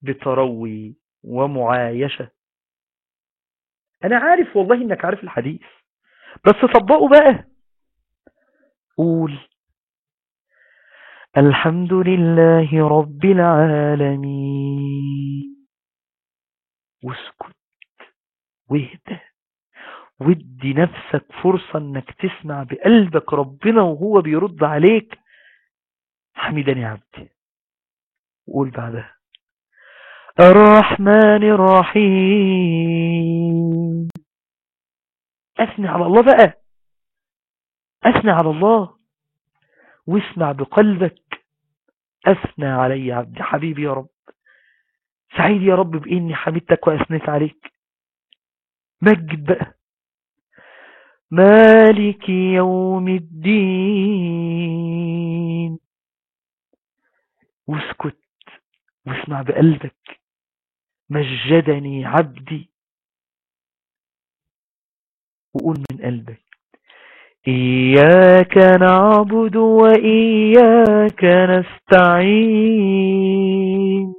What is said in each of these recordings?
بتروي ومعايشة. أنا عارف والله إنك عارف الحديث، بس طبقه بقى. قول الحمد لله رب العالمين، واسكت واهدى، ودي نفسك فرصة انك تسمع بقلبك ربنا وهو بيرد عليك حميدني عبدي. وقول بعدها الرحمن الرحيم. اثني على الله بقى، اثني على الله واسمع بقلبك. اثنى علي عبدي، حبيبي يا رب، سعيد يا رب بإني حمدتك وأثنيت عليك. مجد بقى مالك يوم الدين، واسكت واسمع بقلبك مجدني عبدي. وقول من قلبك إياك نعبد وإياك نستعين،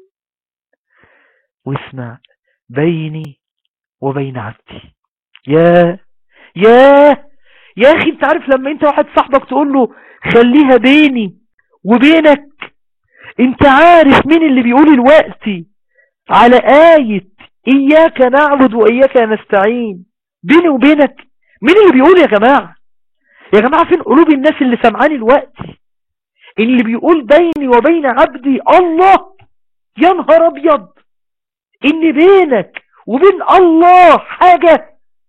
واسمع بيني وبين عبدي. يا يا أخي، انت عارف لما انت واحد صاحبك تقول له خليها بيني وبينك، انت عارف مين اللي بيقول الوقت على آية إياك نعبد وإياك نستعين بيني وبينك؟ مين اللي بيقول يا جماعة؟ يا جماعة فين قلوب الناس اللي سمعاني الوقت؟ اللي بيقول بيني وبين عبدي الله. يا نهار أبيض، إن بينك وبين الله حاجة،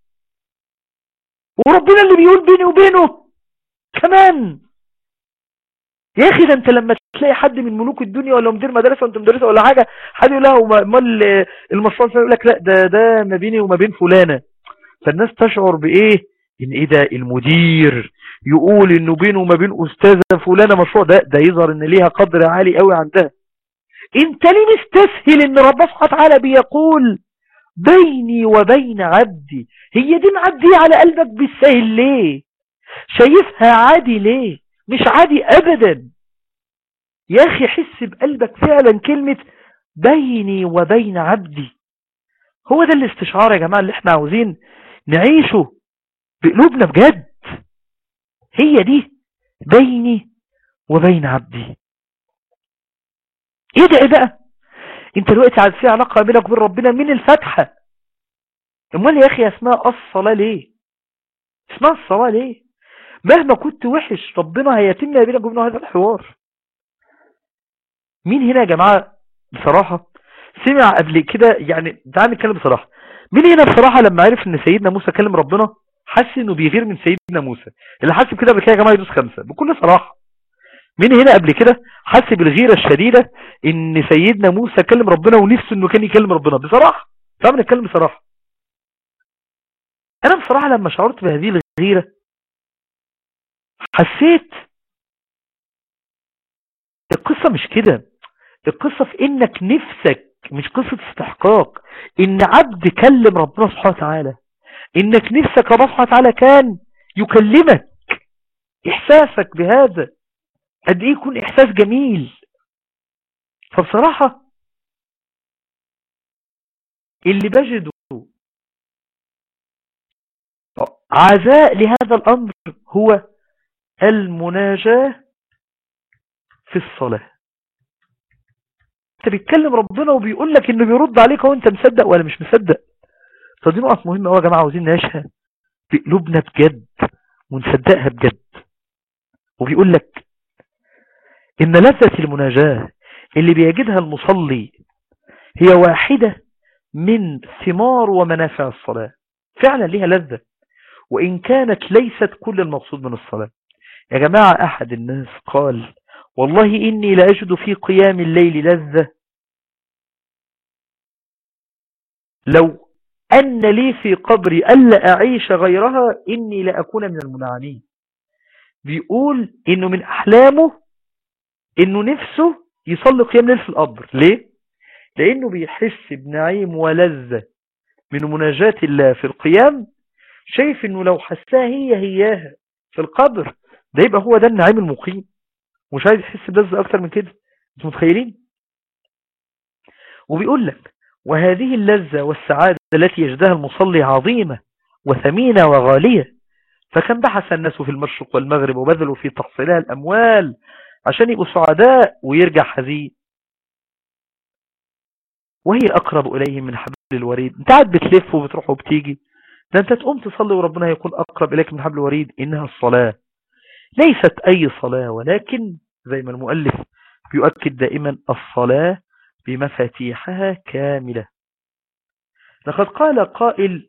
وربنا اللي بيقول بيني وبينه كمان. يا أخي ده أنت لما تلاقي حد من ملوك الدنيا ولا مدير مدرسة وأنت مدرسة ولا حاجة، حد يقول له امال المصطلح يقول لك لا ده ما بيني وما بين فلانة، فالناس تشعر بإيه؟ إن إيه ده المدير يقول إنه بينه وما بين أستاذة فلانة مشروع، ده يظهر إن ليها قدر عالي قوي عندها. أنت ليه مستسهل إن ربنا سبحانه وتعالى بيقول بيني وبين عبدي؟ هي دي معدية على قلبك بالسهل ليه؟ شايفها عادي ليه؟ مش عادي أبدا يا أخي. حس بقلبك فعلا كلمة بيني وبين عبدي. هو ده الاستشعار يا جماعة اللي احنا عاوزين نعيشه بقلوبنا بجد. هي دي بيني وبين عبدي. ايه ده ايه بقى؟ انت دلوقتي عايز في علاقة بينك وبين ربنا من الفتحة. امال يا اخي اسمها الصلاة ليه؟ اسمها الصلاة ليه؟ مهما كنت وحش ربنا هيتم بينك وبين هذا الحوار. مين هنا يا جماعة بصراحة سمع قبل كده؟ يعني تعال نتكلم بصراحة. مين هنا بصراحة لما عرف ان سيدنا موسى كلم ربنا حس انه بيغير من سيدنا موسى؟ اللي حس بكده قبل كده يا جماعة يدوس 5 بكل صراحة. مين هنا قبل كده حس بالغيرة الشديدة ان سيدنا موسى كلم ربنا ونفسه انه كان يكلم ربنا بصراحة؟ تعال نتكلم بصراحة. انا بصراحة لما شعرت بهذه الغيرة حسيت القصة مش كده. القصة في انك نفسك، مش قصة استحقاق، ان عبد كلم ربنا سبحانه وتعالى، انك نفسك ربنا سبحانه وتعالى كان يكلمك. احساسك بهذا قد ايه يكون احساس جميل. فبصراحة اللي بجده عزاء لهذا الامر هو المناجاة في الصلاة. انت بيتكلم ربنا وبيقول لك انه بيرد عليك وانت مصدق ولا مش مصدق. فدي نقط مهمة قوي يا جماعة عاوزين نعيشها بقلوبنا بجد ونصدقها بجد. وبيقول لك ان لذة المناجاة اللي بيجدها المصلي هي واحدة من ثمار ومنافع الصلاة. فعلا ليها لذة وإن كانت ليست كل المقصود من الصلاة. يا جماعة أحد الناس قال والله إني لأجد في قيام الليل لذة لو أن لي في قبري ألا أعيش غيرها إني لأكون من المنعمين. بيقول إنه من أحلامه إنه نفسه يصلي قيام ليل في القبر. ليه؟ لأنه بيحس بنعيم ولذة من مناجاة الله في القيام، شايف إنه لو حسها هياها في القبر ده يبقى هو ده النعيم المقيم، ومش عايز يحس بلذة أكتر من كده. انتوا متخيلين؟ وبيقول لك وهذه اللذة والسعادة التي يجدها المصلي عظيمة وثمينة وغالية، فكم بحث الناس في المشرق والمغرب وبذلوا في تحصيلها الأموال عشان يبقوا سعداء ويرجع حزين، وهي أقرب إليه من حبل الوريد. انت قاعد بتلف وبتروح وبتيجي، ده انت تقوم تصلي وربنا هيكون أقرب إليك من حبل الوريد. إنها الصلاة ليست أي صلاة، ولكن زي ما المؤلف بيؤكد دائما الصلاة بمفاتيحها كاملة. لقد قال قائل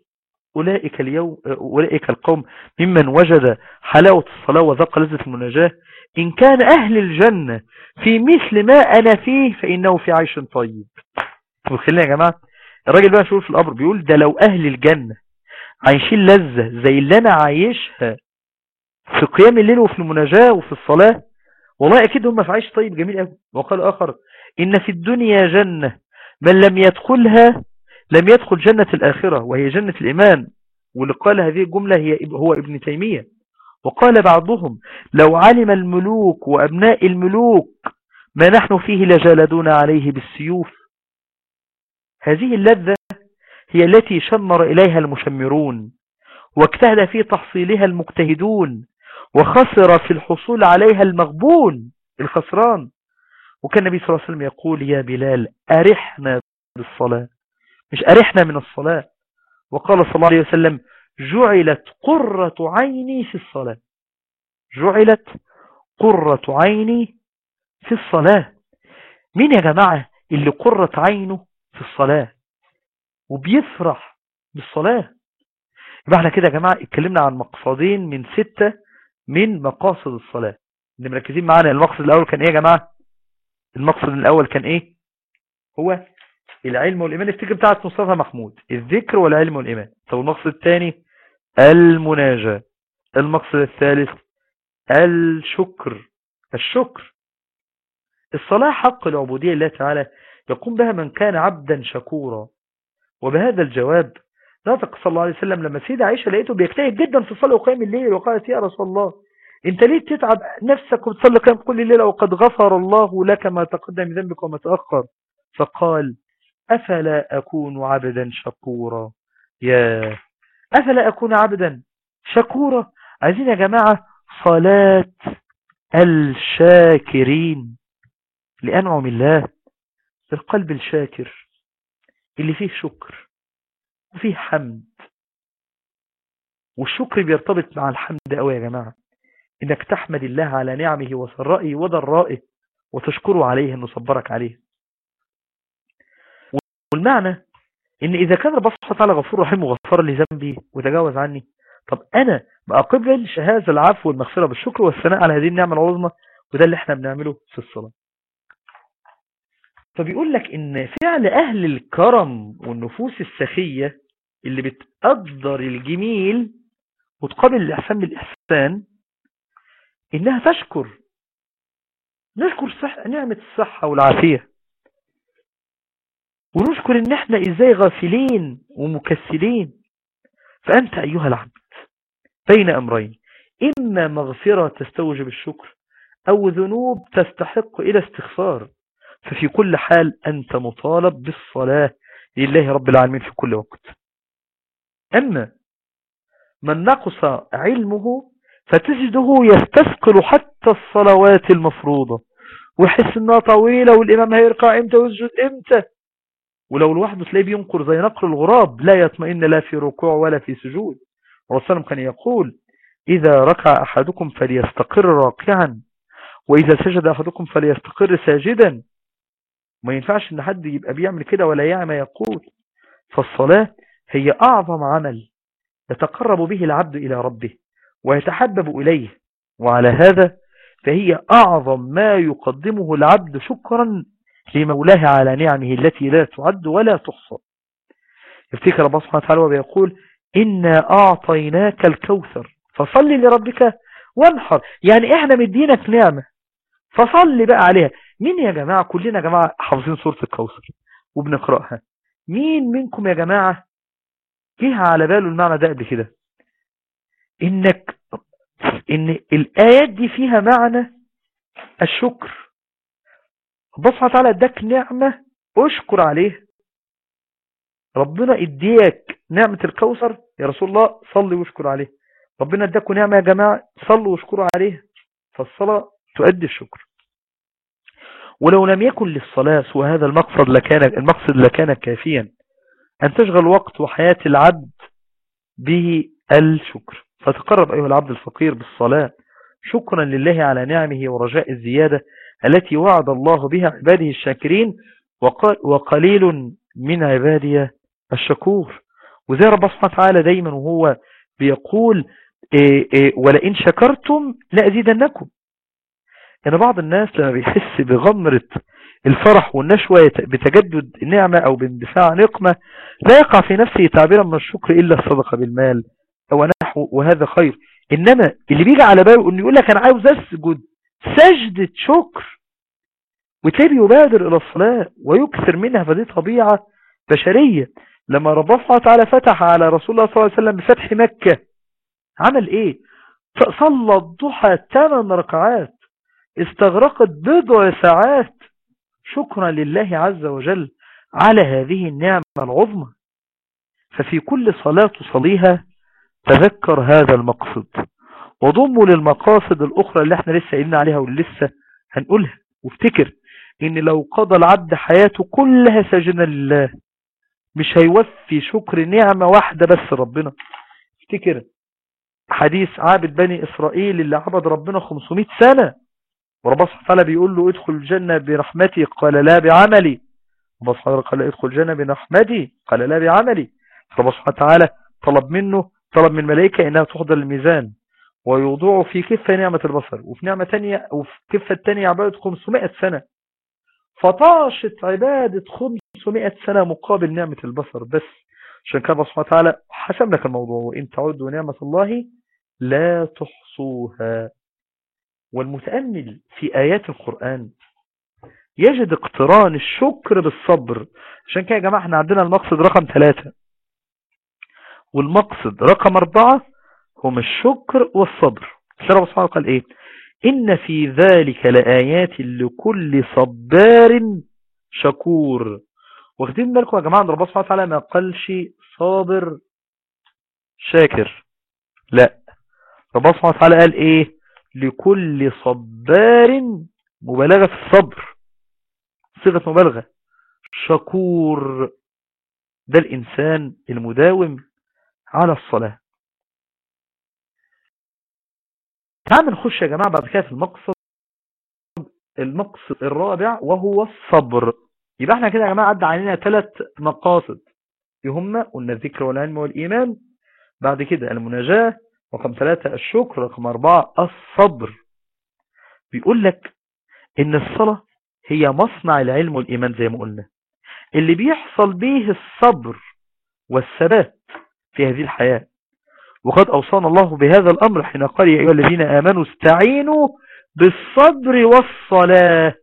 أولئك القوم ممن وجد حلاوة الصلاة وذاق لذة المناجاة: إن كان أهل الجنة في مثل ما أنا فيه فإنه في عيش طيب. وخلينا يا جماعة، الراجل بقى شوف في القبر بيقول ده لو أهل الجنة عايشين لذة زي اللي أنا عايشها في قيام الليل وفي المناجاة وفي الصلاة، والله أكيد هم في عيش طيب جميل قوي. وقال آخر: إن في الدنيا جنة من لم يدخلها لم يدخل جنة الآخرة، وهي جنة الإيمان. واللي قال هذه الجملة هو ابن تيمية. وقال بعضهم: لو علم الملوك وأبناء الملوك ما نحن فيه لجالدون عليه بالسيوف. هذه اللذة هي التي شمر إليها المشمرون، واجتهد في تحصيلها المجتهدون، وخسر في الحصول عليها المغبون الخسران. وكان النبي صلى الله عليه وسلم يقول: يا بلال أرحنا بالصلاة، مش أرحنا من الصلاة. وقال صلى الله عليه وسلم: جعلت قرة عيني في الصلاة. جعلت قرة عيني في الصلاة. مين يا جماعة اللي قرة عينه في الصلاة وبيفرح بالصلاة؟ يبقى احنا كده يا جماعة اتكلمنا عن مقصدين من 6 من مقاصد الصلاة اللي مركزين معانا. المقصد الأول كان ايه يا جماعة؟ المقصد الأول كان ايه؟ هو العلم والإيمان. الفكرة بتاعت مصطفى محمود: الذكر والعلم والإيمان. طب المقصد الثاني المناجاة. المقصد الثالث الشكر. الصلاة حق العبودية لله تعالى يقوم بها من كان عبدا شكورا. وبهذا الجواب نطق صلى الله عليه وسلم لما سيدة عائشة لقيته بيجتهد جدا في الصلاة وقيام الليل، وقالت: يا رسول الله انت ليه تتعب نفسك وتصلي قيام كل الليلة وقد غفر الله لك ما تقدم من ذنبك وما تأخر؟ فقال: أفلا أكون عبدا شكورا. يا أفلا أكون عبدا شكورا. عايزين يا جماعة صلاة الشاكرين لأنعم الله، القلب الشاكر اللي فيه شكر وفيه حمد. والشكر بيرتبط مع الحمد قوي يا جماعة، انك تحمد الله على نعمه وسرائه وضرائه وتشكره عليه انه صبرك عليه. والمعنى ان اذا كان رب سبحانه وتعالى غفور رحيم وغفر لي ذنبي وتجاوز عني، طب انا بقبل هذا العفو والمغفرة بالشكر والثناء على هذه النعمة العظمى. وده اللي احنا بنعمله في الصلاة. فبيقول لك ان فعل اهل الكرم والنفوس السخية اللي بتقدر الجميل وتقابل الاحسان بالاحسان انها نشكر نعمة الصحة والعافية، ونشكر ان احنا ازاي غافلين ومكسلين. فانت ايها العبد بين امرين: اما مغفرة تستوجب الشكر، او ذنوب تستحق الى استغفار. ففي كل حال أنت مطالب بالصلاة لله رب العالمين في كل وقت. أما من نقص علمه فتجده يستثقل حتى الصلوات المفروضة ويحس انها طويلة والإمام هيرقع امتى ويسجد امتى، ولو لوحده تلاقيه بينقر زي نقر الغراب لا يطمئن لا في ركوع ولا في سجود. والرسول كان يقول: إذا ركع أحدكم فليستقر راكعا، وإذا سجد أحدكم فليستقر ساجدا. ما ينفعش ان حد يبقى بيعمل كده ولا يعمل ما يقول. فالصلاة هي اعظم عمل يتقرب به العبد الى ربه ويتحبب اليه، وعلى هذا فهي اعظم ما يقدمه العبد شكرا لمولاه على نعمه التي لا تعد ولا تحصى. يفتكر الله سبحانه وتعالى وبيقول: إنا أعطيناك الكوثر فصل لربك وانحر. يعني احنا مدينك نعمة فصل بقى عليها. مين يا جماعة؟ كلنا يا جماعة حافظين سورة الكوثر وبنقرأها. مين منكم يا جماعة جه على باله المعنى ده قبل كده؟ ان الآيات دي فيها معنى الشكر. الله سبحانه وتعالى اداك نعمة، اشكر عليه. ربنا اديك نعمة الكوثر يا رسول الله، صلي واشكر عليه. ربنا اداكم نعمة يا جماعة، صلوا واشكروا عليه. فالصلاة تؤدي الشكر. ولو لم يكن للصلاة سوى هذا المقصد لكان كافيا أن تشغل وقت وحياة العبد به الشكر. فتقرب أيها العبد الفقير بالصلاة شكرا لله على نعمه ورجاء الزيادة التي وعد الله بها عباده الشاكرين، وقليل من عبادي الشكور. وزي رب سبحانه وتعالى دايما وهو بيقول ولئن شكرتم لأزيدنكم. يعني بعض الناس لما بيحس بغمرة الفرح والنشوة بتجدد نعمة أو باندفاع نقمة لا يقع في نفسه تعبيرا من الشكر إلا الصدقة بالمال أو نحو، وهذا خير. إنما اللي بيجي على باله أنه يقول لك أنا عاوز أسجد سجدة شكر وتلاقيه يبادر إلى الصلاة ويكثر منها، فدي طبيعة بشرية. لما ربنا سبحانه وتعالى فتح على رسول الله صلى الله عليه وسلم بفتح مكة عمل إيه؟ صلى الضحى 8 ركعات استغرقت بضع ساعات شكرا لله عز وجل على هذه النعمة العظمى. ففي كل صلاة تصليها تذكر هذا المقصد وضمه للمقاصد الأخرى اللي احنا لسه قلنا عليها واللي لسه هنقولها. وافتكر ان لو قضى العبد حياته كلها ساجدا لله مش هيوفي شكر نعمة واحدة بس ربنا. افتكر حديث عابد بني إسرائيل اللي عبد ربنا 500 سنة وربنا سبحانه وتعالى بيقول له ادخل الجنة برحمتي قال لا بعملي. ربنا سبحانه وتعالى قال ادخل الجنة برحمتي قال لا بعملي. ربنا سبحانه وتعالى طلب من الملائكة انها تحضر الميزان ويوضعوا في كفة نعمة البصر، وفي نعمة تانية وفي كفة التانية عبادة 500 سنة. فطاشت عبادة 500 سنة مقابل نعمة البصر بس. عشان كده الله سبحانه وتعالى حسم لك الموضوع وإن تعدوا نعمة الله لا تحصوها. والمتأمل في آيات القرآن يجد اقتران الشكر بالصبر. عشان كده يا جماعة احنا عندنا المقصد رقم 3 والمقصد رقم 4 هم الشكر والصبر. الله سبحانه قال ايه؟ إن في ذلك لآيات لكل صبار شكور. واخدين بالكم يا جماعة ان ربنا سبحانه وتعالى ما قالش صابر شاكر، لا، ربنا سبحانه وتعالى قال ايه؟ لكل صبار، مبالغة في الصبر، صيغة مبالغة، شكور، ده الإنسان المداوم على الصلاة. تعالوا نخش يا جماعة بعد كده في المقصد الرابع وهو الصبر. يبقى احنا كده يا جماعة عدى علينا 3 مقاصد هم قلنا الذكر والعلم والإيمان، بعد كده المناجاة، رقم 3 الشكر، رقم 4 الصبر. بيقول لك ان الصلاة هي مصنع العلم والإيمان زي ما قلنا، اللي بيحصل به الصبر والثبات في هذه الحياة. وقد أوصانا الله بهذا الأمر حين قال يا أيها الذين آمنوا استعينوا بالصبر والصلاة.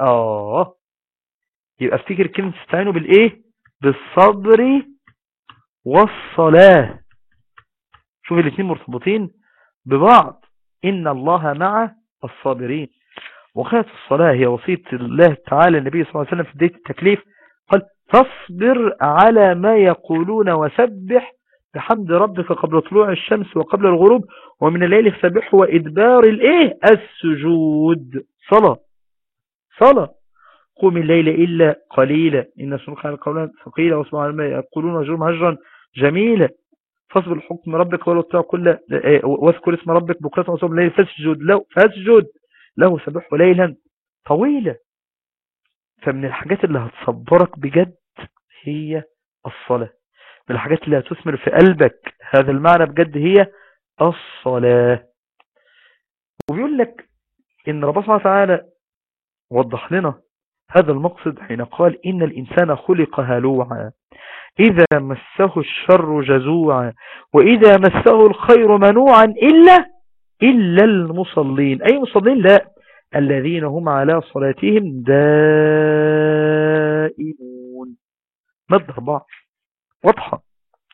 يبقى افتكر كلمة استعينوا بالإيه؟ بالصبر والصلاة. شوف الاثنين مرتبطين ببعض. إن الله مع الصابرين. وقالت الصلاة هي وصية الله تعالى النبي صلى الله عليه وسلم في بداية التكليف، قال فاصبر على ما يقولون وسبح بحمد ربك قبل طلوع الشمس وقبل الغروب ومن الليل فسبحه وإدبار السجود. صلاة قوم الليل إلا قليلا إن سنك على القولان ثقيلة واسمع ما يقولون وجرم هجرا جميلا فاصبر حكم ربك ولو تطيع كل واذكر اسم ربك بكرة وصوم الليل فاسجد له سبحه ليلا طويلا. فمن الحاجات اللي هتصبرك بجد هي الصلاة. من الحاجات اللي هتثمر في قلبك هذا المعنى بجد هي الصلاة. وبيقول لك إن ربنا سبحانه وتعالى وضح لنا هذا المقصد حين قال إن الإنسان خلق هلوعا إذا مسه الشر جزوعا وإذا مسه الخير منوعا إلا المصلين. أي مصلين؟ لا، الذين هم على صلاتهم دائمون. مادة 4 واضحة.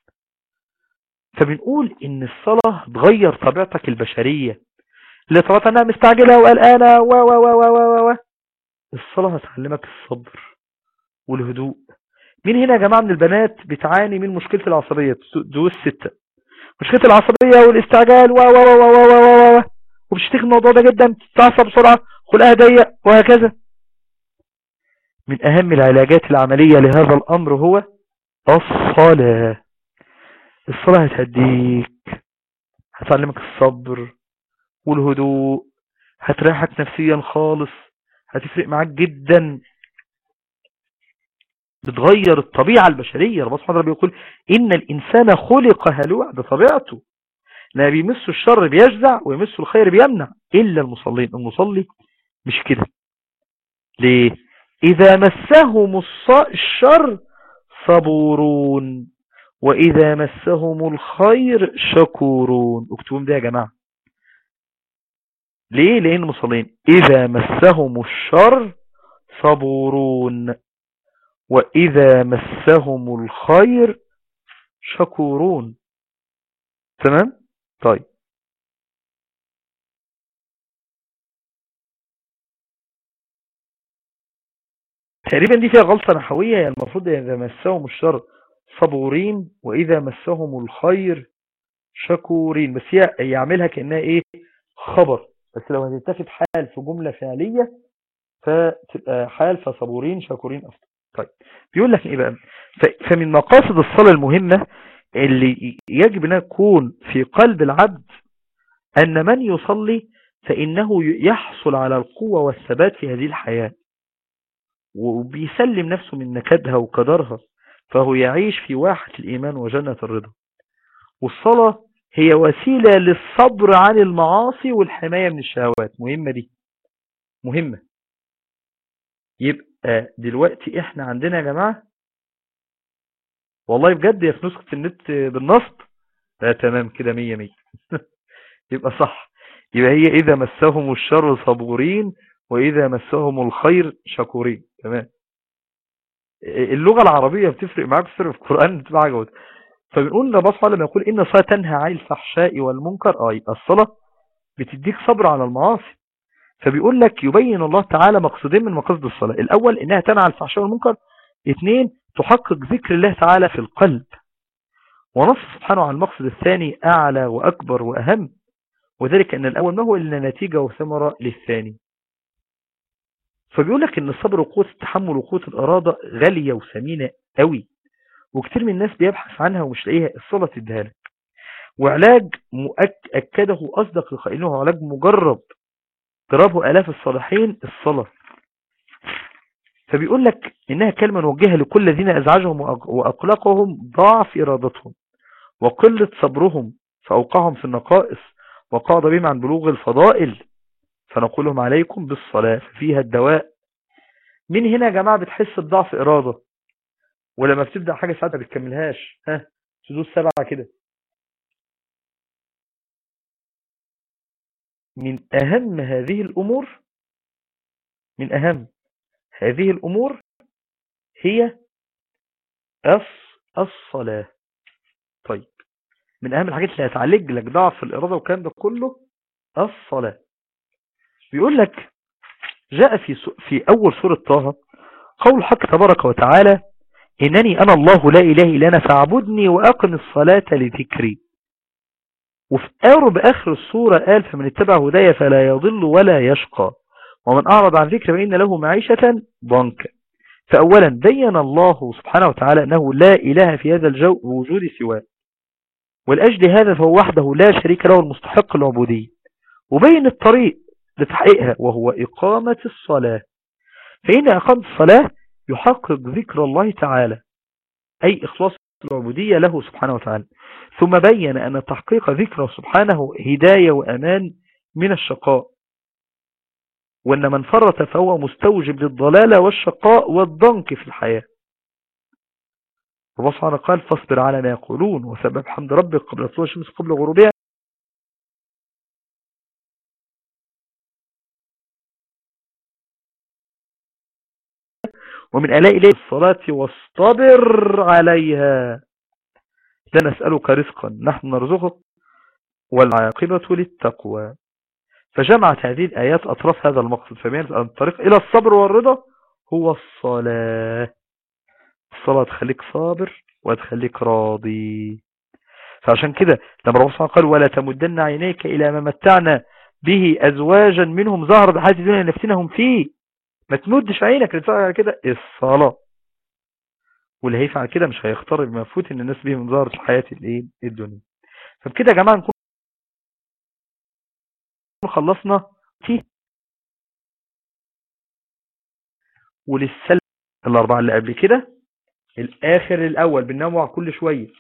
فبنقول إن الصلاة تغير طبيعتك البشرية اللي طبعت أنها مستعجلة وقلقانة الصلاة هتعلمك الصبر والهدوء. مين هنا يا جماعة من البنات بتعاني من مشكلة العصبية؟ دول 6. مشكلة العصبية والاستعجال و وبتشتكي الموضوع ده جدا، بتتعصب بسرعة، خلقها ضيق وهكذا. من أهم العلاجات العملية لهذا الأمر هو الصلاة. الصلاة هتهديك، هتعلمك الصبر والهدوء، هتريحك نفسيا خالص، هتفرق معاك جدا، بتغير الطبيعة البشرية. ربنا سبحانه وتعالى بيقول إن الإنسان خلق هلوعا، ده طبيعته، لا بيمسه الشر بيجزع ويمسه الخير بيمنع، إلا المصلين. المصلي مش كده. ليه؟ إذا مسهم الشر صبورون وإذا مسهم الخير شكورون. اكتبوا ده يا جماعة. ليه؟ لأن المصلين إذا مسهم الشر صبورون وإذا مسهم الخير شكورون. تمام؟ طيب، تقريبا دي فيها غلطة نحوية، يعني المفروض إذا مسهم الشر صبورين وإذا مسهم الخير شكورين، بس هي يعملها كأنها إيه؟ خبر، بس لو هتتاخد حال في جملة فعلية فتبقى حال، فصبورين شكورين أفضل. طيب، بيقول لك إيه بقى؟ فمن مقاصد الصلاة المهمة اللي يجب أن يكون في قلب العبد أن من يصلي فإنه يحصل على القوة والثبات في هذه الحياة، وبيسلم نفسه من نكدها وقدرها، فهو يعيش في واحة الإيمان وجنة الرضا. والصلاة هي وسيلة للصبر عن المعاصي والحماية من الشهوات. مهمة دي، مهمة. يبقى دلوقتي احنا عندنا يا جماعة، والله بجد يا في نسخة النت بالنصب، لا تمام كده 100 يبقى صح. يبقى هي إذا مسهم الشر صبورين وإذا مسهم الخير شكورين. تمام. اللغة العربية بتفرق معاك، بتفرق في القرآن، بتبقى عجوة. فبنقول لبص لما يقول إن الصلاة تنهى عن الفحشاء والمنكر، يبقى الصلاة بتديك صبر على المعاصي. فبيقول لك يبين الله تعالى مقصدين من مقاصد الصلاة: الأول إنها تنهى عن الفحشاء والمنكر، 2 تحقق ذكر الله تعالى في القلب. ونص سبحانه عن المقصد الثاني أعلى وأكبر وأهم، وذلك أن الأول ما هو إلا نتيجة وثمرة للثاني. فبيقول لك إن الصبر وقوة التحمل وقوة الإرادة غالية وثمينة قوي، وكتير من الناس بيبحث عنها ومش لاقيها. الصلاة تديها لك، وعلاج أكده أصدق لقائله، علاج مجرب جربه آلاف الصالحين، الصلاة. فبيقول لك إنها كلمة موجهة لكل الذين أزعجهم وأقلقهم ضعف إرادتهم وقلة صبرهم، فأوقعهم في النقائص وقعد بهم عن بلوغ الفضائل، فنقول لهم عليكم بالصلاة فيها الدواء. من هنا يا جماعة بتحس بضعف إرادة، ولما بتبدأ حاجة ساعات ما بتكملهاش، سدود 7 كده. من أهم هذه الأمور هي الصلاة. طيب، من أهم الحاجات اللي هتعالج لك ضعف الإرادة والكلام ده كله الصلاة. بيقول لك جاء في أول سورة طه قول الحق تبارك وتعالى: إنني أنا الله لا إله إلا أنا فاعبدني وأقم الصلاة لذكري. وفي آخر السورة قال: فمن اتبع هدايا فلا يضل ولا يشقى ومن أعرض عن ذكر فإن له معيشة ضنكا. فأولا بين الله سبحانه وتعالى أنه لا إله في هذا الوجود سواه، والأجل هذا فهو وحده لا شريك له المستحق العبودية، وبين الطريق لتحقيقها وهو إقامة الصلاة. فإن إقامة الصلاة يحقق ذكر الله تعالى، أي إخلاص العبودية له سبحانه وتعالى. ثم بين أن تحقيق ذكره سبحانه هداية وأمان من الشقاء، وأن من فرط فهو مستوجب للضلالة والشقاء والضنك في الحياة. الله سبحانه قال: فاصبر على ما يقولون وسبح بحمد ربك قبل طلوع الشمس قبل غروبها. ومن آلاء إليه الصلاة واصطبر عليها لا نسألك رزقا نحن نرزقك والعاقبة للتقوى. فجمعت هذه الآيات أطراف هذا المقصد، فبينت أن الطريق إلى الصبر والرضا هو الصلاة. الصلاة تخليك صابر وتخليك راضي. فعشان كده لما ربنا قال ولا تمدن عينيك إلى ما متعنا به أزواجا منهم ظهر الحياة الدنيا نفتنهم فيه، ما تمدش عينك لتفعل على كده الصلاة. واللي هيفعل كده مش هيختار بما فوت ان الناس به من ظهر الحياة الدنيا. فبكده يا جماعة نكون خلصنا فيه. وللسلب الأربعة اللي قبل كده الآخر الأول بننوع كل شوية،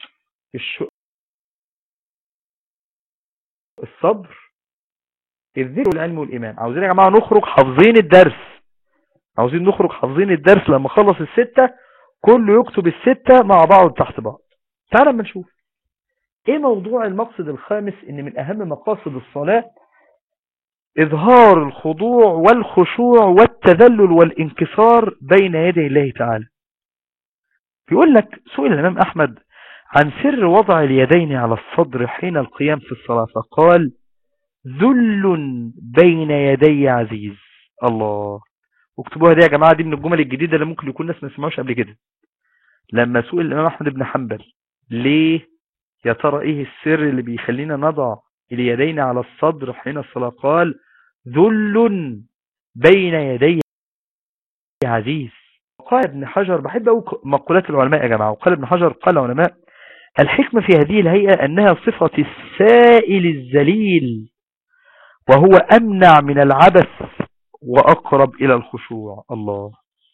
الصبر، الذكر والعلم والإيمان. عاوزين يا جماعة نخرج حافظين الدرس، عاوزين نخرج حافظين الدرس. لما خلص الستة كله يكتب الستة مع بعض تحت بعض. تعال ما نشوف ايه موضوع المقصد الخامس، ان من اهم مقاصد الصلاة اظهار الخضوع والخشوع والتذلل والانكسار بين يدي الله تعالى. بيقول لك سئل الامام احمد عن سر وضع اليدين على الصدر حين القيام في الصلاة فقال ذل بين يدي عزيز. الله، واكتبوها دي يا جماعة، دي من الجمل الجديدة اللي ممكن يكون ناس ما سمعوش قبل كده. لما سئل الامام احمد بن حنبل ليه يا ترى ايه السر اللي بيخلينا نضع اليدين على الصدر حين الصلاة، قال ذل بين يدي عزيز. قال ابن حجر، بحب أقول مقولات العلماء يا جماعة، وقال ابن حجر قال العلماء الحكمة في هذه الهيئة أنها صفة السائل الذليل، وهو أمنع من العبث وأقرب إلى الخشوع. الله،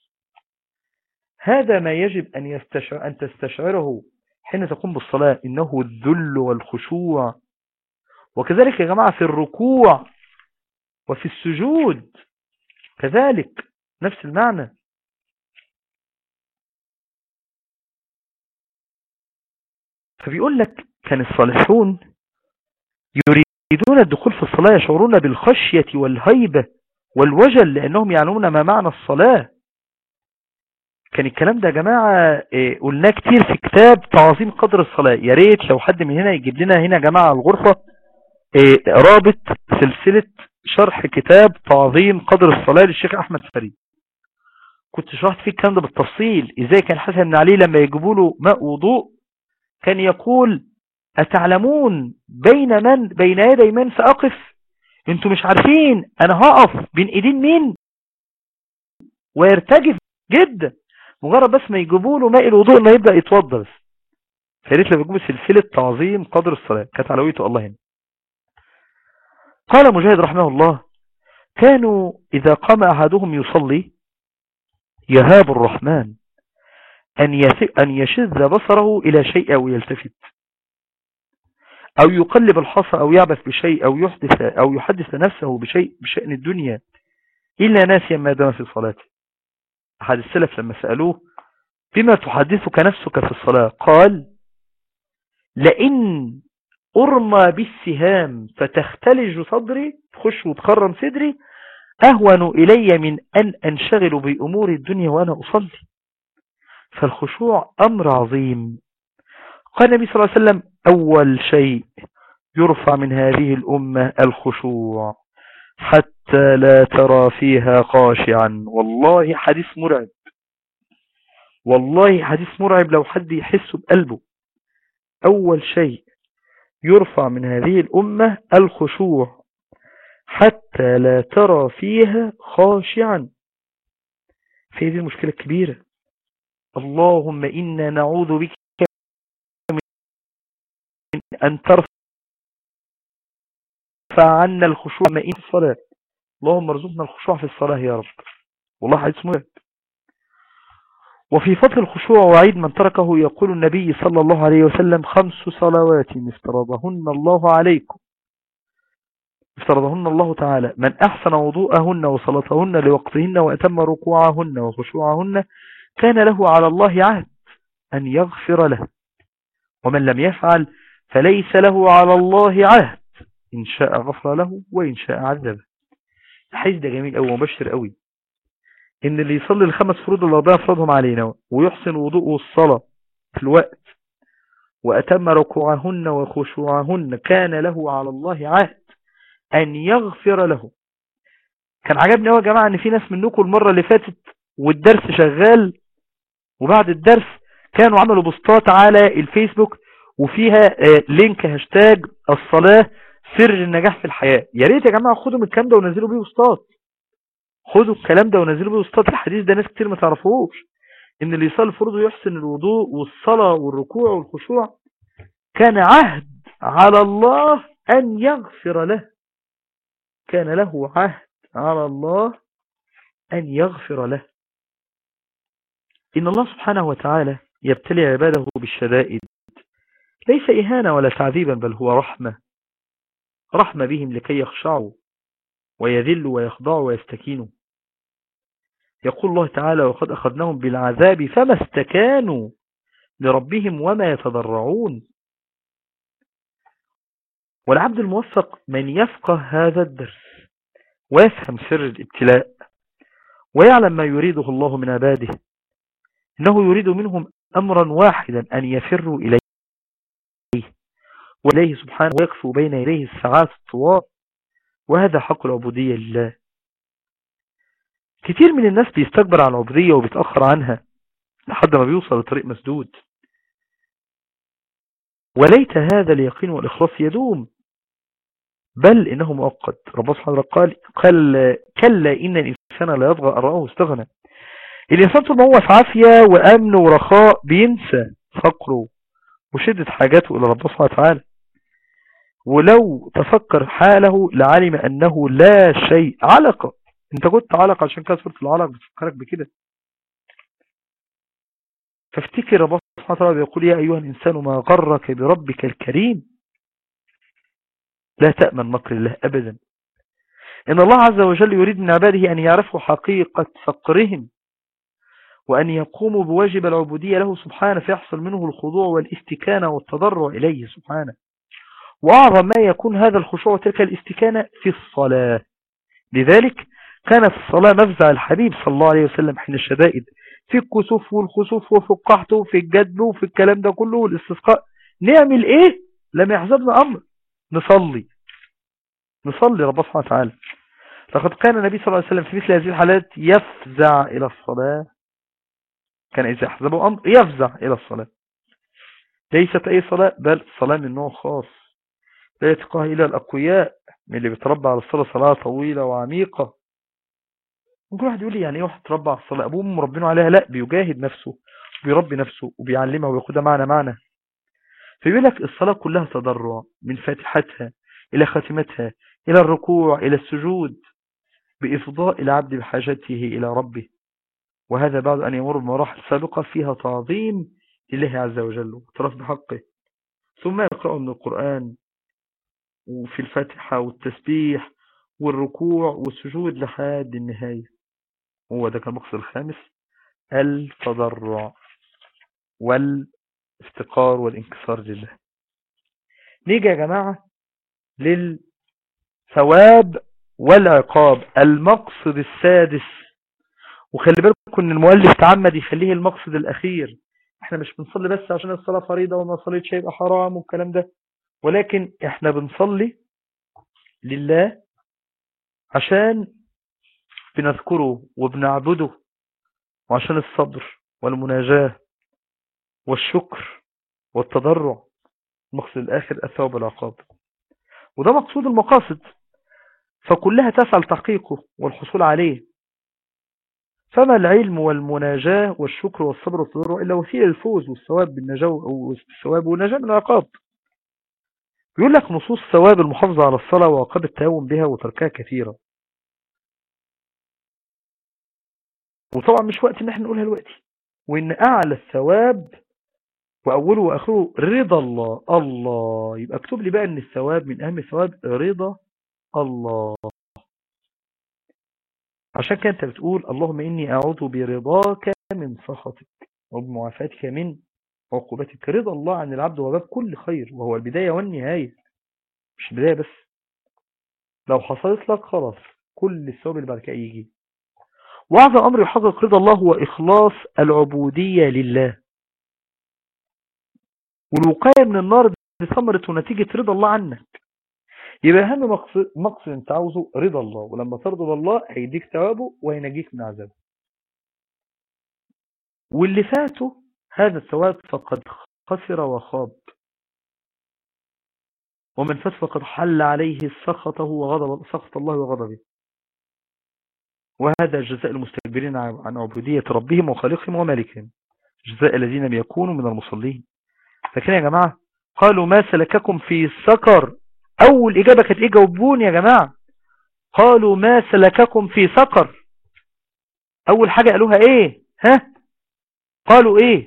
هذا ما يجب أن تستشعره حين تقوم بالصلاة، إنه الذل والخشوع. وكذلك يا جماعة في الركوع وفي السجود كذلك نفس المعنى. فبيقول لك كان الصالحون يريدون الدخول في الصلاة يشعرون بالخشية والهيبة والوجل لأنهم يعلمون ما معنى الصلاة. كان الكلام ده يا جماعة قلناه كتير في كتاب تعظيم قدر الصلاة. يا ريت لو حد من هنا يجيب لنا هنا يا جماعة الغرفة رابط سلسلة شرح كتاب تعظيم قدر الصلاة للشيخ أحمد فريد. كنت شرحت فيه الكلام ده بالتفصيل، ازاي كان حسن بن علي لما يجيبوا له ماء وضوء كان يقول أتعلمون بين يدي من سأقف؟ انتوا مش عارفين انا هقف بين ايدين مين؟ ويرتجف جدا مجرد بس ما يجيبوا له ماء الوضوء ما يبدأ يتوضى بس. فياريت لما يجيبوا سلسلة تعظيم قدر الصلاة كانت علويته الله هنا. قال مجاهد رحمه الله كانوا إذا قام أحدهم يصلي يهاب الرحمن أن يشذ بصره إلى شيء أو يلتفت أو يقلب الحصى أو يعبث بشيء أو يحدث نفسه بشيء بشأن الدنيا إلا ناسيا ما دام في صلاته. أحد السلف لما سألوه بما تحدثك نفسك في الصلاة قال لئن أرمى بالسهام فتختلج صدري، تخش وتخرم صدري، أهون إلي من أن أنشغل بأمور الدنيا وأنا أصلي. فالخشوع أمر عظيم. قال النبي صلى الله عليه وسلم أول شيء يرفع من هذه الأمة الخشوع حتى لا ترى فيها خاشعا. والله حديث مرعب، والله حديث مرعب لو حد يحس بقلبه. أول شيء يرفع من هذه الأمة الخشوع حتى لا ترى فيها خاشعا. في هذه المشكلة الكبيرة. اللهم إنا نعوذ بك من أن ترفع عنا الخشوع ما إن الصلاة. اللهم ارزقنا الخشوع في الصلاة يا رب. والله حديث مرعب. وفي فضل الخشوع وعيد من تركه يقول النبي صلى الله عليه وسلم 5 صلوات افترضهن الله عليكم، افترضهن الله تعالى، من أحسن وضوءهن وصلاتهن لوقتهن وأتم ركوعهن وخشوعهن كان له على الله عهد أن يغفر له، ومن لم يفعل فليس له على الله عهد إن شاء غفر له وإن شاء عذبه. الحديث ده جميل أوي ومبشر أوي، إن اللي يصلي الخمس فروض اللي ربنا فرضهم علينا ويحسن وضوءه الصلاة في الوقت وأتم ركوعهن وخشوعهن كان له على الله عهد أن يغفر له. كان عجبني أوي يا جماعة إن في ناس منكم المرة اللي فاتت والدرس شغال وبعد الدرس كانوا عملوا بوستات على الفيسبوك وفيها لينك هاشتاج الصلاة سر النجاح في الحياة. يا ريت يا جماعة خدوا من الكلام ده ونزلوا بيه بوستات، خدوا الكلام ده ونزلوا بيه بوستات. الحديث ده ناس كتير ما تعرفوش، ان اللي يصلي فرضه يحسن الوضوء والصلاة والركوع والخشوع كان عهد على الله ان يغفر له، كان له عهد على الله ان يغفر له. ان الله سبحانه وتعالى يبتلي عباده بالشدائد، ليس إهانة ولا تعذيبا، بل هو رحمة بهم لكي يخشعوا ويذلوا ويخضعوا ويستكينوا. يقول الله تعالى: وقد أخذناهم بالعذاب فما استكانوا لربهم وما يتضرعون. والعبد الموفق من يفقه هذا الدرس ويفهم سر الابتلاء ويعلم ما يريده الله من عباده، إنه يريد منهم أمرا واحدا، أن يفروا إليه وإليه سبحانه ويقفوا بين يديه الساعات الطوال، وهذا حق العبودية لله. كتير من الناس بيستكبر عن العبودية وبيتأخر عنها لحد ما بيوصل لطريق مسدود. وليت هذا اليقين والإخلاص يدوم، بل إنه مؤقت. ربنا سبحانه قال كلا إن الإنسان لا يطغى أن رآه استغنى. الإنسان طول ما هو في عافية وأمن ورخاء بينسى فقره وشدة حاجاته إلى ربنا سبحانه وتعالى، ولو تفكر حاله لعلم أنه لا شيء. علقة، انت كنت علقة عشان كده سورة العلق بتفكرك بكده. فافتكر ربنا سبحانه وتعالى بيقول: يا أيها الإنسان ما غرك بربك الكريم. لا تأمن مكر الله أبدا. إن الله عز وجل يريد من عباده أن يعرفوا حقيقة فقرهم وأن يقوموا بواجب العبودية له سبحانه، فيحصل منه الخضوع والاستكانة والتضرع إليه سبحانه. وأعظم ما يكون هذا الخشوع وتلك الاستكانة في الصلاة. لذلك كانت الصلاة مفزع الحبيب صلى الله عليه وسلم حين الشدائد، في الكسوف والخسوف وفي القحط وفي الجدب وفي الكلام ده كله والاستسقاء. نعمل ايه لم يحزبنا امر؟ نصلي ربنا سبحانه وتعالى. لقد كان النبي صلى الله عليه وسلم في مثل هذه الحالات يفزع الى الصلاة. كان اذا احزبه امر يفزع الى الصلاة. ليست اي صلاة، بل صلاة من نوع خاص لا يتقاها الى الاقوياء، من اللي بيتربى على الصلاة صلاة طويلة وعميقة. ممكن واحد يقول لي يعني ايه واحد تربى على الصلاة ابوه مربينه عليها؟ لا، بيجاهد نفسه وبيربي نفسه وبيعلمها وياخدها معنى. فيقول لك الصلاة كلها تضرع من فاتحتها إلى خاتمتها، إلى الركوع إلى السجود، بإفضاء العبد بحاجته إلى ربه. وهذا بعد أن يمر بمراحل سابقة فيها تعظيم لله عز وجل واعتراف بحقه، ثم يقرأ من القرآن وفي الفاتحة والتسبيح والركوع والسجود لحد النهاية. هو ده كان المقصد الخامس، التضرع والافتقار والانكسار لله. نيجي يا جماعة للثواب والعقاب، المقصد السادس. وخلي بالكم ان المؤلف تعمد يخليه المقصد الاخير. احنا مش بنصلي بس عشان الصلاة فريضة وما صليتش هيبقى حرام والكلام ده، ولكن احنا بنصلي لله عشان بنذكره وبنعبده، وعشان الصبر والمناجاة والشكر والتضرع. المقصد الآخر الثواب والعقاب، وده مقصود المقاصد، فكلها تسعى لتحقيقه والحصول عليه. فما العلم والمناجاة والشكر والصبر والتضرع إلا وسيلة للفوز والثواب بالنجاة والثواب والنجاة من العقاب. بيقول لك نصوص ثواب المحافظة على الصلاة وعقاب التهاون بها وتركها كثيرة، وطبعا مش وقت ان احنا نقولها دلوقتي. وان اعلى الثواب واوله واخره رضا الله. يبقى اكتب لي بقى ان الثواب من اهم الثواب رضا الله. عشان كده انت بتقول اللهم اني اعوذ برضاك من سخطك وبمعافاتك من عقوبتك. رضا الله عن العبد هو باب كل خير، وهو البداية والنهاية، مش البداية بس. لو حصلت لك خلاص كل الثواب اللي بعد كده يجي. واعظم امر يحقق رضا الله هو اخلاص العبودية لله، والوقاية من النار دي ثمرة ونتيجة رضا الله عنك. يبقى اهم مقصد انت عاوزه رضا الله، ولما ترضى بالله هيديك ثوابه وينجيك من عذابه. واللي فاته هذا الثواب فقد خسر وخاب، ومن فات فقد حل عليه سخط الله وغضبه. وهذا جزاء المستكبرين عن عبودية ربهم وخالقهم ومالكهم، جزاء الذين يكونوا من المصلين. لكن يا جماعة قالوا ما سلككم في سقر، أول إجابة كانت إيه؟ جاوبوني يا جماعة. قالوا ما سلككم في سقر، أول حاجة قالوها إيه؟ ها؟ قالوا إيه؟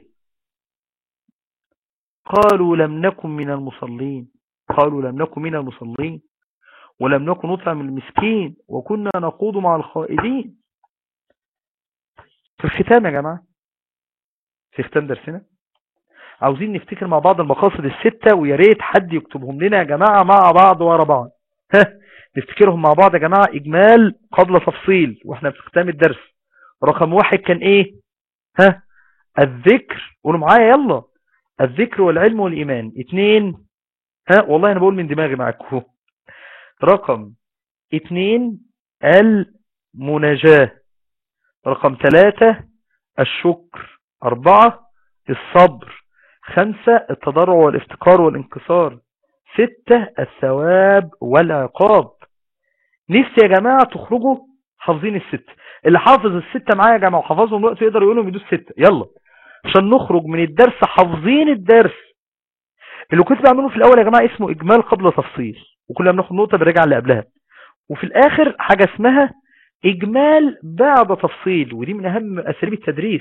قالوا لم نكن من المصلين. قالوا لم نكن من المصلين ولم نكن نطعم المسكين وكنا نخوض مع الخائضين. في الختام يا جماعة، في ختام درسنا عاوزين نفتكر مع بعض المقاصد الستة، ويا ريت حد يكتبهم لنا يا جماعة مع بعض ورا بعض. ها نفتكرهم مع بعض يا جماعة، إجمال قبل تفصيل واحنا في ختام الدرس. رقم 1 كان إيه؟ ها الذكر، قولوا معايا يلا، الذكر والعلم والإيمان. 2 ها والله أنا بقول من دماغي معاكم. رقم 2 المناجاة. رقم 3 الشكر. 4 الصبر. 5 التضرع والافتقار والانكسار. 6 الثواب والعقاب. نفسي يا جماعة تخرجوا حافظين الستة. اللي حافظ الستة معايا يا جماعة وحافظهم دلوقتي يقدر يقولهم يدوس 6. يلا عشان نخرج من الدرس حافظين الدرس. اللي كنت بعمله في الأول يا جماعة اسمه إجمال قبل تفصيل، وكلنا بناخد نقطة بنراجع اللي قبلها. وفي الآخر حاجة اسمها إجمال بعد تفصيل، ودي من أهم أساليب التدريس.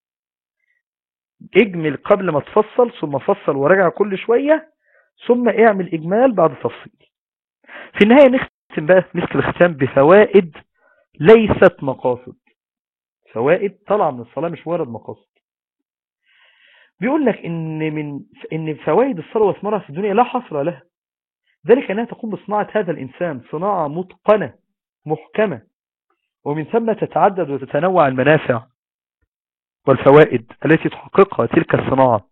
اجمل قبل ما تفصل، ثم فصل وراجع كل شوية، ثم اعمل إجمال بعد تفصيل. في النهاية نختم بقى مسك الختام بفوائد ليست مقاصد. فوائد طالعة من الصلاة مش مجرد مقاصد. بيقول لك إن فوائد الصلاة وثمارها في الدنيا لا حصر لها، ذلك أنها تقوم بصناعة هذا الإنسان صناعة متقنة محكمة، ومن ثم تتعدد وتتنوع المنافع والفوائد التي تحققها تلك الصناعة.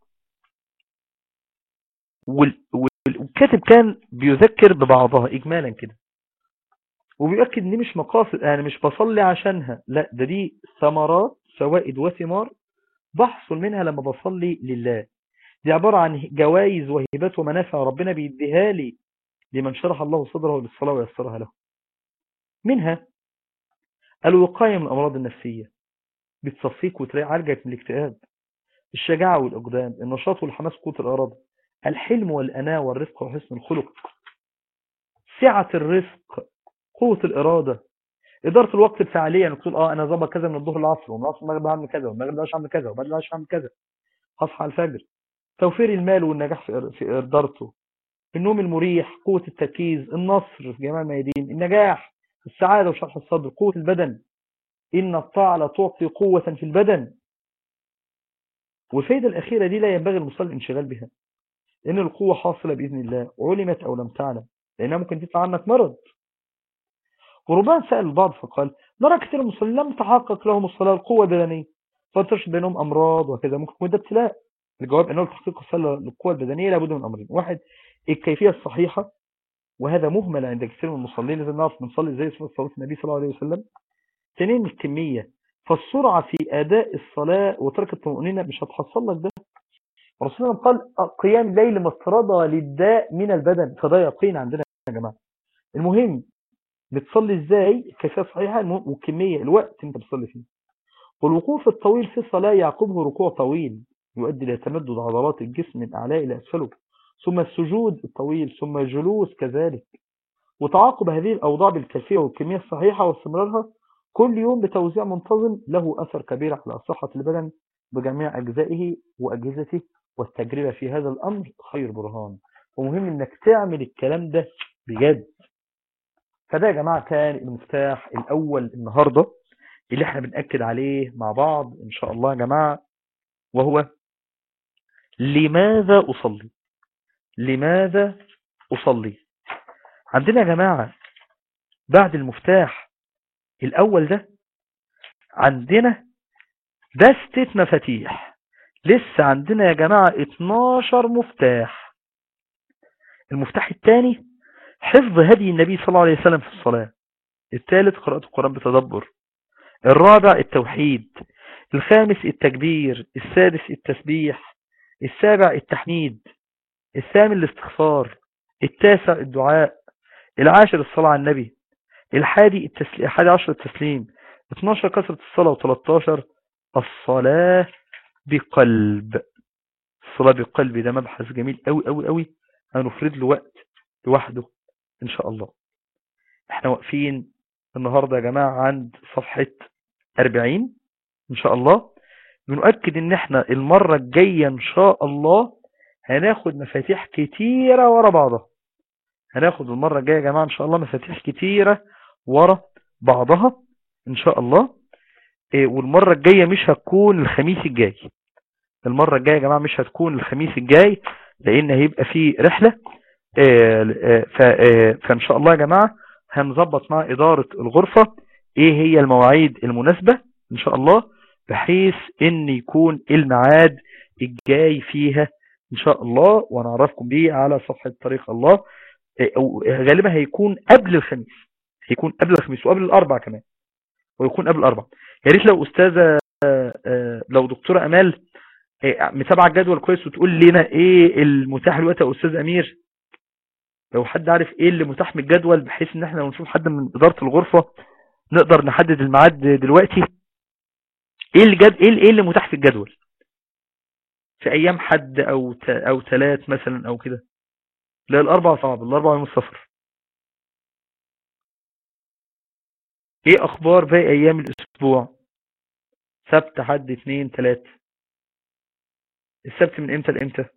والكاتب كان بيذكر ببعضها إجمالا كده، وبيؤكد ان مش مقاصد، يعني مش بصلي عشانها، لا ده دي ثمرات، فوائد وثمار بحصل منها لما بصلي لله. دي عبارة عن جوائز وهبات ومنافع ربنا بيديها لي لمن شرح الله صدره للصلاة ويسرها له. منها الوقاية من الأمراض النفسية، بتصفيك وتعالجك من الاكتئاب. الشجاعة والإقدام، النشاط والحماس، قوة الإرادة، الحلم والأناة والرفق وحسن الخلق، سعة الرزق، قوة الإرادة، إدارة الوقت بفعالية، انك تقول أنا ظبط كذا من الظهر للعصر، ومن العصر المغرب هعمل كذا، والمغرب مش هعمل كذا، وبعد العشاء هعمل كذا، هصحى على الفجر. توفير المال والنجاح في إدارته، النوم المريح، قوة التركيز، النصر في جميع الميادين، النجاح، السعادة وشرح الصدر، قوة البدن، إن الطاعة لا تعطي قوة في البدن. والفائدة الأخيرة دي لا ينبغي المصلي الانشغال بها، لأن القوة حاصلة بإذن الله، علمت أو لم تعلم، لأنها ممكن تدفع عنك مرض. وربما سأل البعض فقال نرى كثير من المصلين لم تحقق لهم الصلاة القوة البدنية، فترشد بينهم أمراض وكذا، ممكن يكون ده ابتلاء. الجواب أنه لتحقيق الصلاة للقوة البدنية لابد من أمرين: واحد الكيفية الصحيحة، وهذا مهمل عند كثير من المصلين، لازم نعرف نصلي زي صلاة النبي صلى الله عليه وسلم. ثانيا الكمية، فالسرعة في أداء الصلاة وترك الطمأنينة مش هتحصل لك ده. رسول الله قال قيام الليل مطردة للداء من البدن، فده يقين عندنا يا جماعة. المهم بتصلي ازاي، الكيفية صحيحة، والكمية، الوقت انت بتصلي فيه. والوقوف الطويل في الصلاة يعقبه ركوع طويل يؤدي إلى تمدد عضلات الجسم من أعلاه إلى أسفله، ثم السجود الطويل، ثم الجلوس كذلك. وتعاقب هذه الأوضاع بالكيفية والكمية الصحيحة واستمرارها كل يوم بتوزيع منتظم له أثر كبير على صحة البدن بجميع أجزائه وأجهزته، والتجربة في هذا الأمر خير برهان. ومهم إنك تعمل الكلام ده بجد. فده يا جماعة كان المفتاح الأول النهاردة اللي احنا بنأكد عليه مع بعض إن شاء الله يا جماعة، وهو لماذا أصلي؟ لماذا أصلي؟ عندنا يا جماعة بعد المفتاح الأول ده عندنا دستة مفاتيح. لسه عندنا يا جماعة 12 مفتاح. المفتاح الثاني حفظ هدي النبي صلى الله عليه وسلم في الصلاة. الثالث قراءة القرآن بتدبر. الرابع التوحيد. الخامس التكبير، السادس التسبيح، السابع التحميد، الثامن الاستغفار، التاسع الدعاء، العاشر الصلاة على النبي، الحادي عشر التسليم، 12 كثرة الصلاة، و13 الصلاة بقلب. الصلاة بقلب ده مبحث جميل قوي قوي قوي، هنفرد له وقت لوحده ان شاء الله. احنا واقفين النهاردة يا جماعة عند صفحة 40 ان شاء الله. بنؤكد ان احنا المرة الجاية ان شاء الله هناخد مفاتيح كتيرة ورا بعضها. هناخد المرة الجاية يا جماعة ان شاء الله مفاتيح كتيرة ورا بعضها ان شاء الله. والمرة الجاية مش هتكون الخميس الجاي. المرة الجاية يا جماعة مش هتكون الخميس الجاي، لان هيبقى فيه رحلة. فان شاء الله يا جماعة هنظبط مع إدارة الغرفة ايه هي المواعيد المناسبة ان شاء الله، بحيث ان يكون الميعاد الجاي فيها ان شاء الله، ونعرفكم بيه على صفحة طريق الله. غالبا هيكون قبل الخميس، هيكون قبل الخميس وقبل الاربع كمان، ويكون قبل الاربع. يا ريت لو استاذة لو دكتورة امال متابعة الجدول كويس وتقول لنا ايه المتاح دلوقتي يا استاذ امير. لو حد عارف ايه اللي متاح من الجدول، بحيث ان احنا لو نشوف حد من ادارة الغرفة نقدر نحدد الميعاد دلوقتي. ايه اللي متاح في الجدول في ايام حد او ثلاث مثلا او كده. لا الاربع صعب، الاربع يوم السفر. ايه اخبار باقي ايام الاسبوع؟ سبت حد اثنين ثلاث. السبت من امتى لامتى؟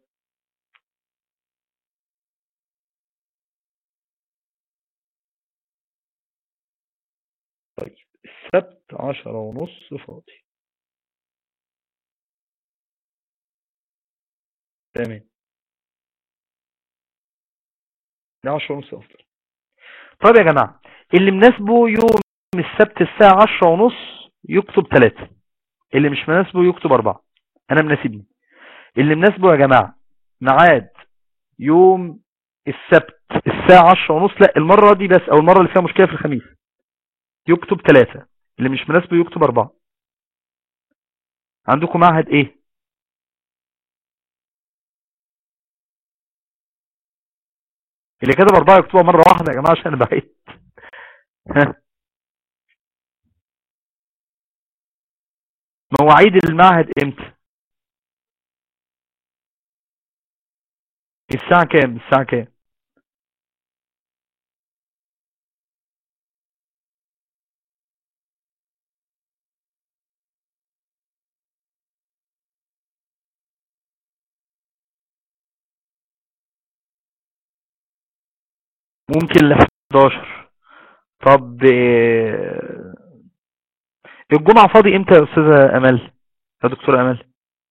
طيب السبت 10:30 فاضي. تمام، 10:30 افضل. طيب يا جماعة اللي مناسبه يوم السبت الساعة 10:30 يكتب 3، اللي مش مناسبه يكتب 4. انا مناسبني. اللي مناسبه يا جماعة ميعاد يوم السبت الساعة 10:30، لا المرة دي بس، او المرة اللي فيها مشكلة في الخميس، يكتب 3. اللي مش مناسبه يكتب 4. عندكم معهد ايه؟ اللي كتب 4 يكتبها مرة واحدة يا جماعة عشان انا بعيد. ها، مواعيد المعهد امتى؟ الساعة كام؟ الساعة كام؟ ممكن ل 11. طب الجمعة فاضي امتى يا استاذة امل، يا دكتورة امل؟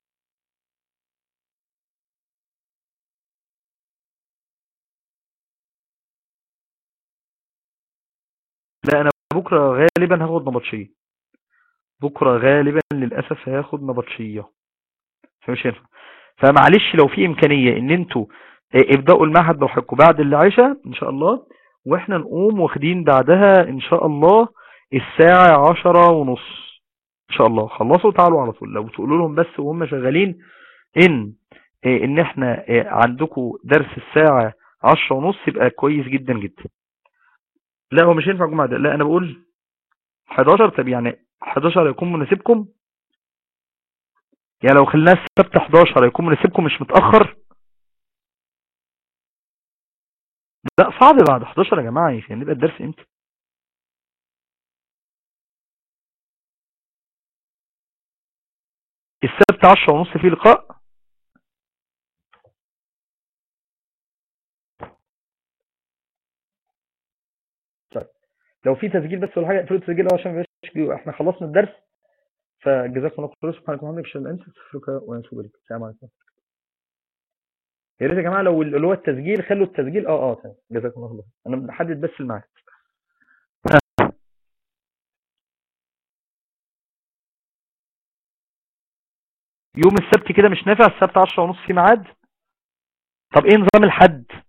لا انا بكرة غالبا هاخد نبطشية. بكرة غالبا للأسف هاخد نبطشية، فمش هينفع. فمعلش لو في امكانية ان انتوا ابدأوا المعهد براحتكم بعد العشاء ان شاء الله، واحنا نقوم واخدين بعدها ان شاء الله الساعة 10:30 ان شاء الله. خلصوا تعالوا على طول. لو تقولوا لهم بس وهم شغالين ان ان احنا عندكم درس الساعة 10:30 يبقى كويس جدا جدا. لا هو مش هينفع الجمعة ده، لا انا بقول 11. طب يعني 11 هيكون مناسبكم؟ يعني لو خليناه السبت 11 هيكون مناسبكم مش متأخر؟ لا صعب بعد 11 يا جماعة، يعني نبقى الدرس امتى؟ السبت 10:30 فيه لقاء. طيب لو في تسجيل بس ولا حاجة اقفلوا التسجيل عشان ما يبقاش احنا خلصنا الدرس. فجزاكم الله خير، سبحانك اللهم وبحمدك اشهد ان لا اله الا انت استغفرك واتوب اليك. السلام عليكم. يا ريت يا جماعة لو اللي هو التسجيل خلوا التسجيل تمام. جزاكم الله خير. انا بحدد بس الميعاد. يوم السبت كده مش نافع، السبت 10:30 في ميعاد. طب ايه نظام الحد؟